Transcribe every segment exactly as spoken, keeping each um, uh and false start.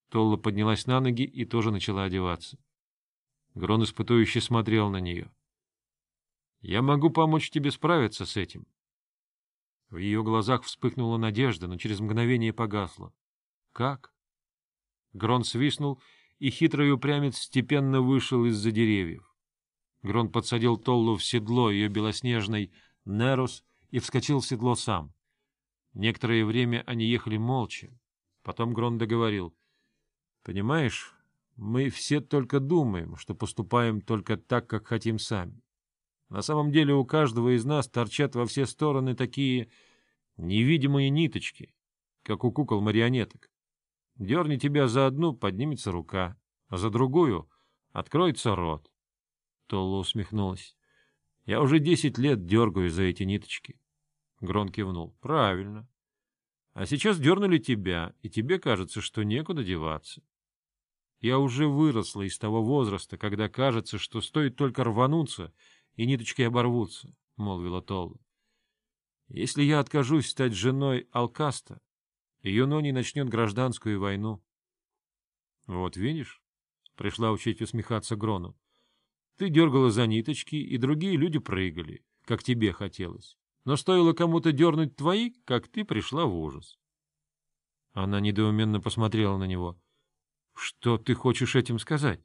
Толла поднялась на ноги и тоже начала одеваться. Грон испытующе смотрел на нее. — Я могу помочь тебе справиться с этим. В ее глазах вспыхнула надежда, но через мгновение погасла. — Как? Грон свистнул, и хитрый упрямец степенно вышел из-за деревьев. Грон подсадил Толлу в седло ее белоснежной Нерус и вскочил в седло сам. Некоторое время они ехали молча. Потом Грон договорил. — Понимаешь, мы все только думаем, что поступаем только так, как хотим сами. На самом деле у каждого из нас торчат во все стороны такие невидимые ниточки, как у кукол-марионеток. Дерни тебя за одну — поднимется рука, а за другую — откроется рот. Толла усмехнулась. — Я уже десять лет дергаю за эти ниточки. Грон кивнул. — Правильно. А сейчас дернули тебя, и тебе кажется, что некуда деваться. Я уже выросла из того возраста, когда кажется, что стоит только рвануться, и ниточки оборвутся, — молвила Толла. Если я откажусь стать женой Алкаста, Юнони начнет гражданскую войну. — Вот видишь, — пришла учить усмехаться Грону, — ты дергала за ниточки, и другие люди прыгали, как тебе хотелось. Но стоило кому-то дернуть твои, как ты пришла в ужас. Она недоуменно посмотрела на него. — Что ты хочешь этим сказать?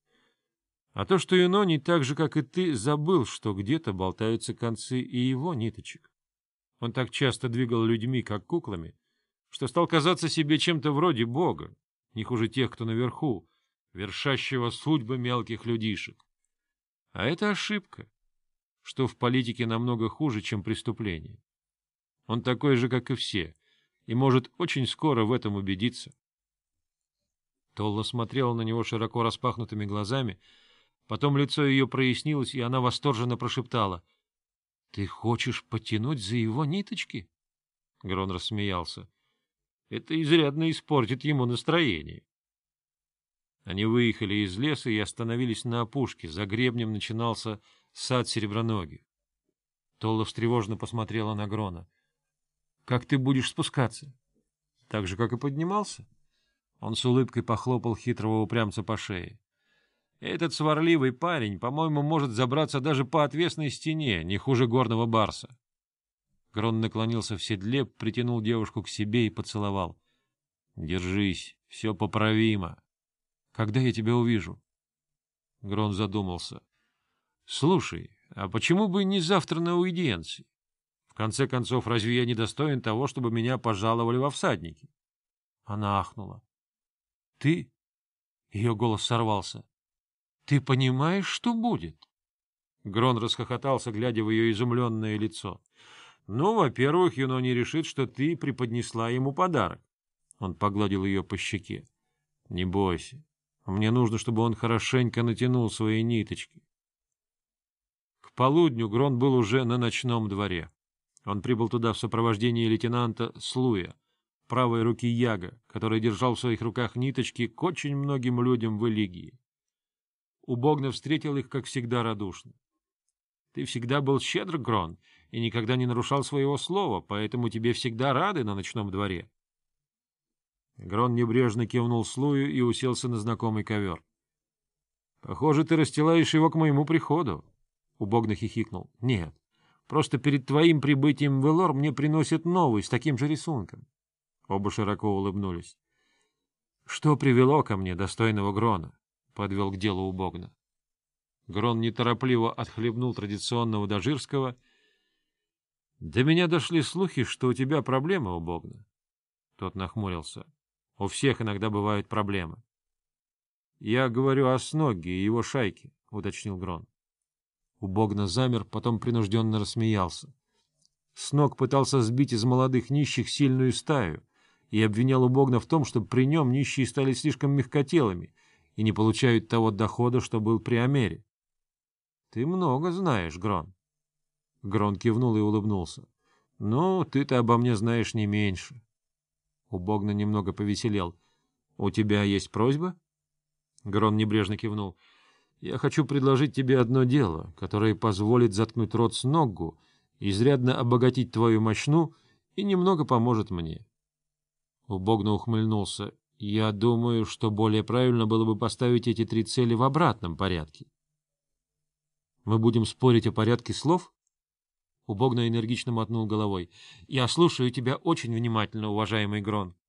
— А то, что Юнони, так же, как и ты, забыл, что где-то болтаются концы и его ниточек. Он так часто двигал людьми, как куклами, что стал казаться себе чем-то вроде бога, не хуже тех, кто наверху, вершащего судьбы мелких людишек. А это ошибка, что в политике намного хуже, чем преступление. Он такой же, как и все, и может очень скоро в этом убедиться. Толла смотрела на него широко распахнутыми глазами, потом лицо ее прояснилось, и она восторженно прошептала. — Ты хочешь потянуть за его ниточки? Грон рассмеялся. — Это изрядно испортит ему настроение. Они выехали из леса и остановились на опушке. За гребнем начинался сад сереброногих. Толла встревоженно посмотрела на Грона. — Как ты будешь спускаться? — Так же, как и поднимался. Он с улыбкой похлопал хитрого упрямца по шее. — Этот сварливый парень, по-моему, может забраться даже по отвесной стене, не хуже горного барса. Грон наклонился в седле, притянул девушку к себе и поцеловал. — Держись, все поправимо. — Когда я тебя увижу? Грон задумался. — Слушай, а почему бы не завтра на аудиенции? В конце концов, разве я не достоин того, чтобы меня пожаловали во всадники? Она ахнула. — Ты? Ее голос сорвался. — Ты понимаешь, что будет? Грон расхохотался, глядя в ее изумленное лицо. — Ну, во-первых, Юнони решит, что ты преподнесла ему подарок. Он погладил ее по щеке. — Не бойся. Мне нужно, чтобы он хорошенько натянул свои ниточки. К полудню Грон был уже на ночном дворе. Он прибыл туда в сопровождении лейтенанта Слуя, правой руки Яга, который держал в своих руках ниточки к очень многим людям в Элигии. Убогна встретил их, как всегда, радушно. — Ты всегда был щедр, Грон, и никогда не нарушал своего слова, поэтому тебе всегда рады на ночном дворе. Грон небрежно кивнул Слую и уселся на знакомый ковер. — Похоже, ты расстилаешь его к моему приходу. Убогна хихикнул. — Нет, просто перед твоим прибытием в Элор мне приносят новый с таким же рисунком. Оба широко улыбнулись. — Что привело ко мне достойного Грона? — подвел к делу Убогна. Грон неторопливо отхлебнул традиционного дожирского. — До меня дошли слухи, что у тебя проблемы, Убогна. Тот нахмурился. — У всех иногда бывают проблемы. — Я говорю о Сногге и его шайке, — уточнил Грон. Убогна замер, потом принужденно рассмеялся. Сног пытался сбить из молодых нищих сильную стаю и обвинял Убогна в том, что при нем нищие стали слишком мягкотелыми и не получают того дохода, что был при Амере. — Ты много знаешь, Грон. Грон кивнул и улыбнулся. — Ну, ты-то обо мне знаешь не меньше. Убогна немного повеселел. — У тебя есть просьба? Грон небрежно кивнул. — Я хочу предложить тебе одно дело, которое позволит заткнуть рот Сноггу, изрядно обогатить твою мощну и немного поможет мне. Убогна ухмыльнулся. — Я думаю, что более правильно было бы поставить эти три цели в обратном порядке. Мы будем спорить о порядке слов? Убогно энергично мотнул головой. Я слушаю тебя очень внимательно, уважаемый Грон.